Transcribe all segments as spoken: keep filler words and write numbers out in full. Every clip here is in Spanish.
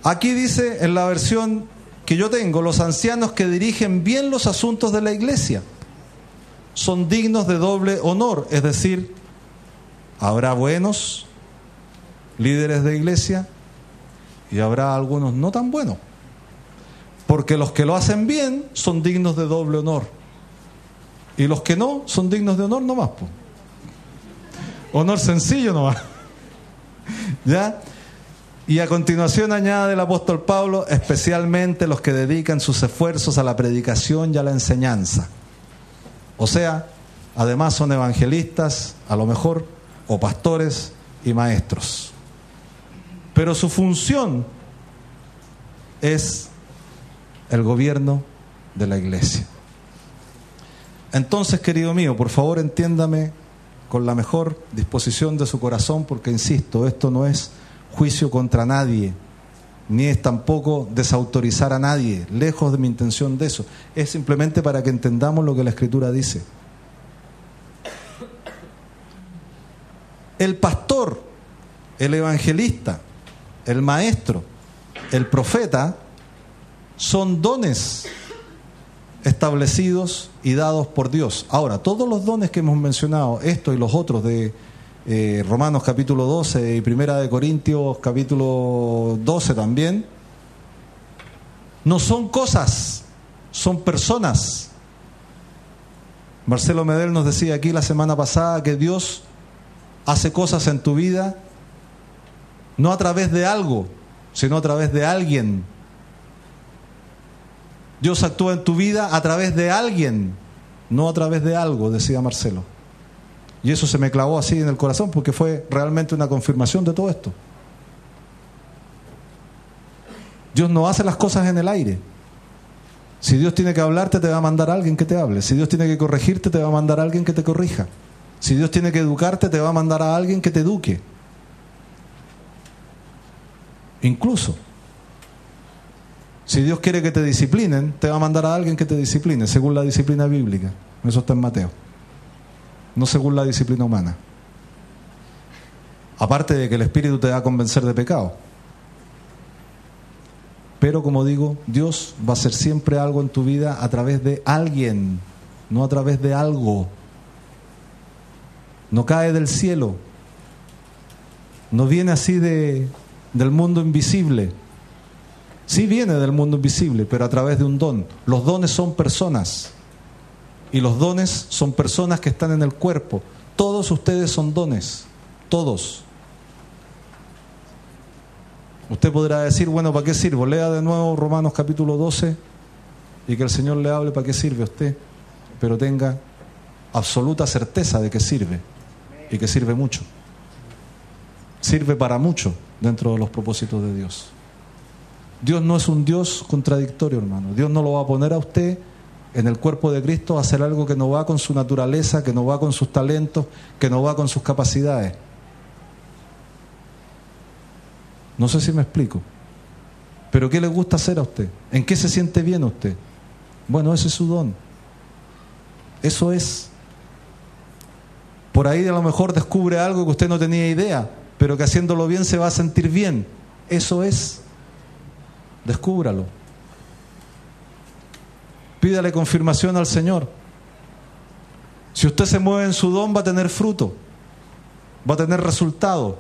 Aquí dice en la versión que yo tengo, los ancianos que dirigen bien los asuntos de la iglesia son dignos de doble honor, es decir, habrá buenos líderes de iglesia y habrá algunos no tan buenos, porque los que lo hacen bien son dignos de doble honor y los que no son dignos de honor nomás, po. Honor sencillo nomás. ¿Ya? Y a continuación añade el apóstol Pablo, especialmente los que dedican sus esfuerzos a la predicación y a la enseñanza. O sea, además son evangelistas, a lo mejor, o pastores y maestros. Pero su función es el gobierno de la iglesia. Entonces, querido mío, por favor entiéndame con la mejor disposición de su corazón, porque insisto, esto no es juicio contra nadie, ni es tampoco desautorizar a nadie, lejos de mi intención de eso. Es simplemente para que entendamos lo que la Escritura dice. El pastor, el evangelista, el maestro, el profeta son dones establecidos y dados por Dios. Ahora, todos los dones que hemos mencionado, estos y los otros de eh, Romanos capítulo doce y Primera de Corintios capítulo doce también, no son cosas, son personas. Marcelo Medel nos decía aquí la semana pasada que Dios hace cosas en tu vida no a través de algo, sino a través de alguien. Dios actúa en tu vida a través de alguien, no a través de algo, decía Marcelo. Y eso se me clavó así en el corazón porque fue realmente una confirmación de todo esto. Dios no hace las cosas en el aire. Si Dios tiene que hablarte, te va a mandar a alguien que te hable. Si Dios tiene que corregirte, te va a mandar a alguien que te corrija. Si Dios tiene que educarte, te va a mandar a alguien que te eduque. Incluso, si Dios quiere que te disciplinen, te va a mandar a alguien que te discipline, según la disciplina bíblica. Eso está en Mateo. No según la disciplina humana. Aparte de que el Espíritu te va a convencer de pecado. Pero como digo, Dios va a hacer siempre algo en tu vida a través de alguien, no a través de algo. No cae del cielo. No viene así de, del mundo invisible. Sí viene del mundo invisible, pero a través de un don. Los dones son personas. Y los dones son personas que están en el cuerpo. Todos ustedes son dones. Todos. Usted podrá decir, bueno, ¿para qué sirvo? Lea de nuevo Romanos capítulo doce y que el Señor le hable para qué sirve a usted. Pero tenga absoluta certeza de que sirve. Y que sirve mucho. Sirve para mucho dentro de los propósitos de Dios. Dios no es un Dios contradictorio, hermano. Dios no lo va a poner a usted en el cuerpo de Cristo a hacer algo que no va con su naturaleza, que no va con sus talentos, que no va con sus capacidades. No sé si me explico. ¿Pero qué le gusta hacer a usted? ¿En qué se siente bien a usted? Bueno, ese es su don. Eso es. Por ahí a lo mejor descubre algo que usted no tenía idea, pero que haciéndolo bien se va a sentir bien. Eso es. Descúbralo. Pídale confirmación al Señor. Si usted se mueve en su don, va a tener fruto, va a tener resultado.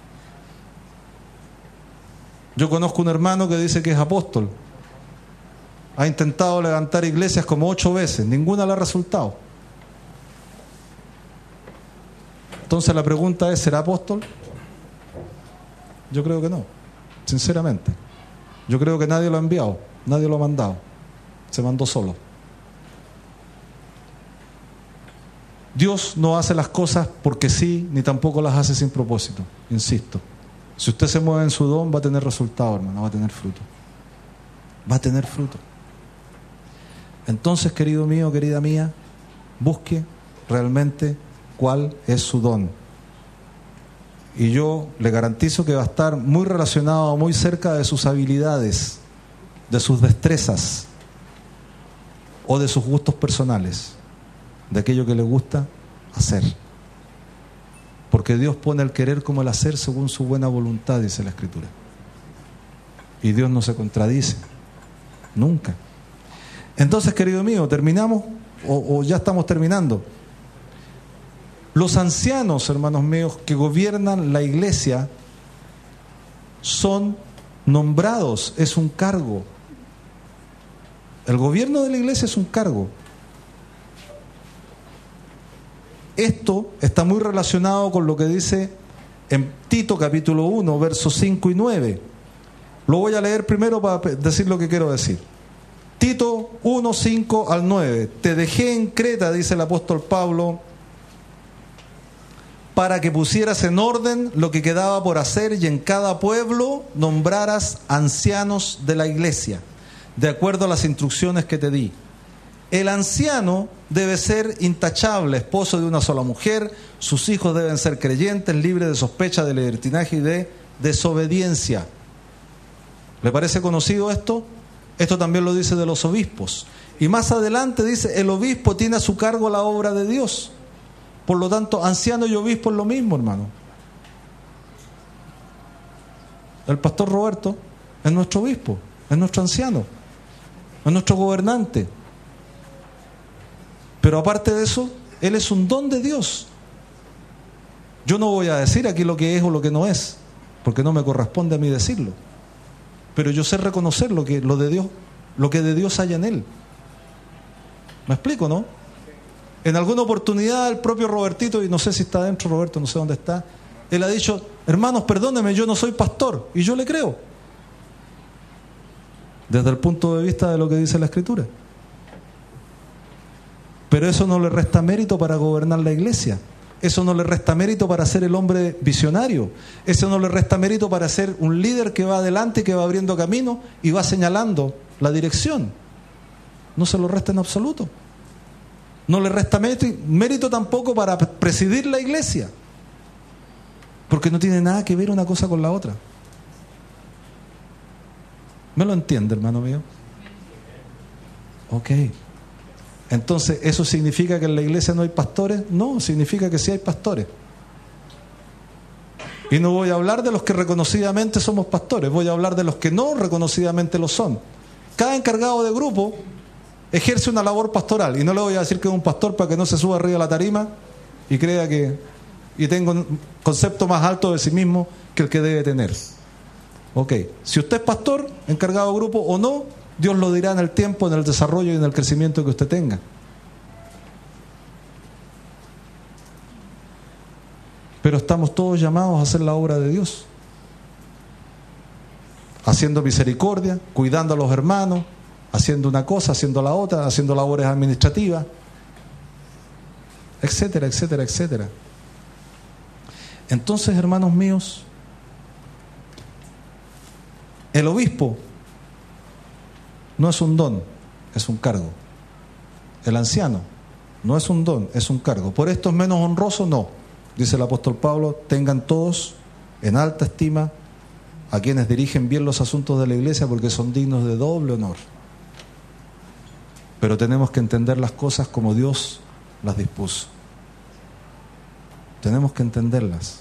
Yo conozco un hermano que dice que es apóstol. Ha intentado levantar iglesias como ocho veces, ninguna le ha resultado. Entonces la pregunta es, ¿será apóstol? Yo creo que no, sinceramente. Yo creo que nadie lo ha enviado, nadie lo ha mandado. Se mandó solo. Dios no hace las cosas porque sí, ni tampoco las hace sin propósito. Insisto. Si usted se mueve en su don, va a tener resultado, hermano, va a tener fruto. Va a tener fruto. Entonces, querido mío, querida mía, busque realmente cuál es su don. Y yo le garantizo que va a estar muy relacionado, muy cerca de sus habilidades, de sus destrezas o de sus gustos personales, de aquello que le gusta hacer. Porque Dios pone el querer como el hacer según su buena voluntad, dice la Escritura. Y Dios no se contradice. Nunca. Entonces, querido mío, ¿terminamos o, o ya estamos terminando? Los ancianos, hermanos míos, que gobiernan la iglesia son nombrados, es un cargo. El gobierno de la iglesia es un cargo. Esto está muy relacionado con lo que dice en Tito capítulo uno, versos cinco y nueve. Lo voy a leer primero para decir lo que quiero decir. Tito uno, cinco al nueve. Te dejé en Creta, dice el apóstol Pablo, para que pusieras en orden lo que quedaba por hacer y en cada pueblo nombraras ancianos de la iglesia, de acuerdo a las instrucciones que te di. El anciano debe ser intachable, esposo de una sola mujer, sus hijos deben ser creyentes, libres de sospecha de libertinaje y de desobediencia. ¿Le parece conocido esto? Esto también lo dice de los obispos. Y más adelante dice, el obispo tiene a su cargo la obra de Dios. Por lo tanto, anciano y obispo es lo mismo, hermano. El pastor Roberto es nuestro obispo, es nuestro anciano, es nuestro gobernante. Pero aparte de eso, él es un don de Dios. Yo no voy a decir aquí lo que es o lo que no es, porque no me corresponde a mí decirlo. Pero yo sé reconocer lo que, lo de Dios, lo que de Dios haya en él. ¿Me explico, no? En alguna oportunidad el propio Robertito, y no sé si está adentro Roberto, no sé dónde está, él ha dicho, hermanos, perdónenme, yo no soy pastor. Y yo le creo. Desde el punto de vista de lo que dice la Escritura. Pero eso no le resta mérito para gobernar la iglesia. Eso no le resta mérito para ser el hombre visionario. Eso no le resta mérito para ser un líder que va adelante, que va abriendo camino y va señalando la dirección. No se lo resta en absoluto. No le resta mérito, mérito tampoco para presidir la iglesia. Porque no tiene nada que ver una cosa con la otra. ¿Me lo entiende, hermano mío? Ok. Entonces, ¿eso significa que en la iglesia no hay pastores? No, significa que sí hay pastores. Y no voy a hablar de los que reconocidamente somos pastores, voy a hablar de los que no reconocidamente lo son. Cada encargado de grupo ejerce una labor pastoral, y no le voy a decir que es un pastor para que no se suba arriba de la tarima y crea que y tenga un concepto más alto de sí mismo que el que debe tener. Ok, si usted es pastor, encargado de grupo o no, Dios lo dirá en el tiempo, en el desarrollo y en el crecimiento que usted tenga. Pero estamos todos llamados a hacer la obra de Dios, haciendo misericordia, cuidando a los hermanos, haciendo una cosa, haciendo la otra, haciendo labores administrativas, etcétera, etcétera, etcétera. Entonces, hermanos míos, el obispo no es un don, es un cargo. El anciano no es un don, es un cargo. ¿Por esto es menos honroso? No. Dice el apóstol Pablo, tengan todos en alta estima a quienes dirigen bien los asuntos de la iglesia, porque son dignos de doble honor. Pero tenemos que entender las cosas como Dios las dispuso. Tenemos que entenderlas.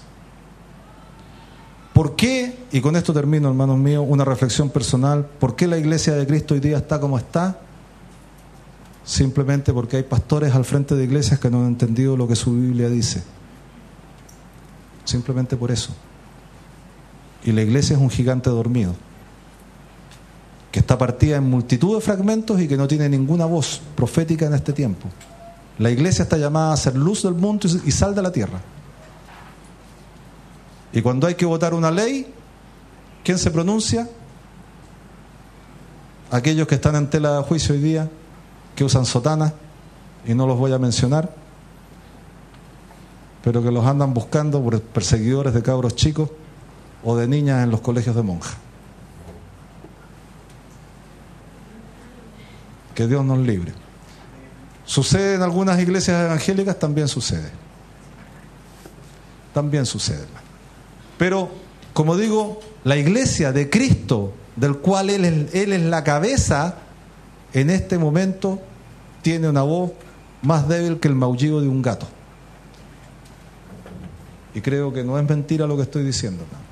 ¿Por qué? Y con esto termino, hermanos míos, una reflexión personal. ¿Por qué la iglesia de Cristo hoy día está como está? Simplemente porque hay pastores al frente de iglesias que no han entendido lo que su Biblia dice. Simplemente por eso. Y la iglesia es un gigante dormido, que está partida en multitud de fragmentos y que no tiene ninguna voz profética en este tiempo. La iglesia está llamada a ser luz del mundo y sal de la tierra. Y cuando hay que votar una ley, ¿quién se pronuncia? Aquellos que están en tela de juicio hoy día, que usan sotanas, y no los voy a mencionar, pero que los andan buscando por perseguidores de cabros chicos o de niñas en los colegios de monjas. Que Dios nos libre. ¿Sucede en algunas iglesias evangélicas? También sucede. También sucede. Pero, como digo, la iglesia de Cristo, del cual Él es, Él es la cabeza, en este momento tiene una voz más débil que el maullido de un gato. Y creo que no es mentira lo que estoy diciendo.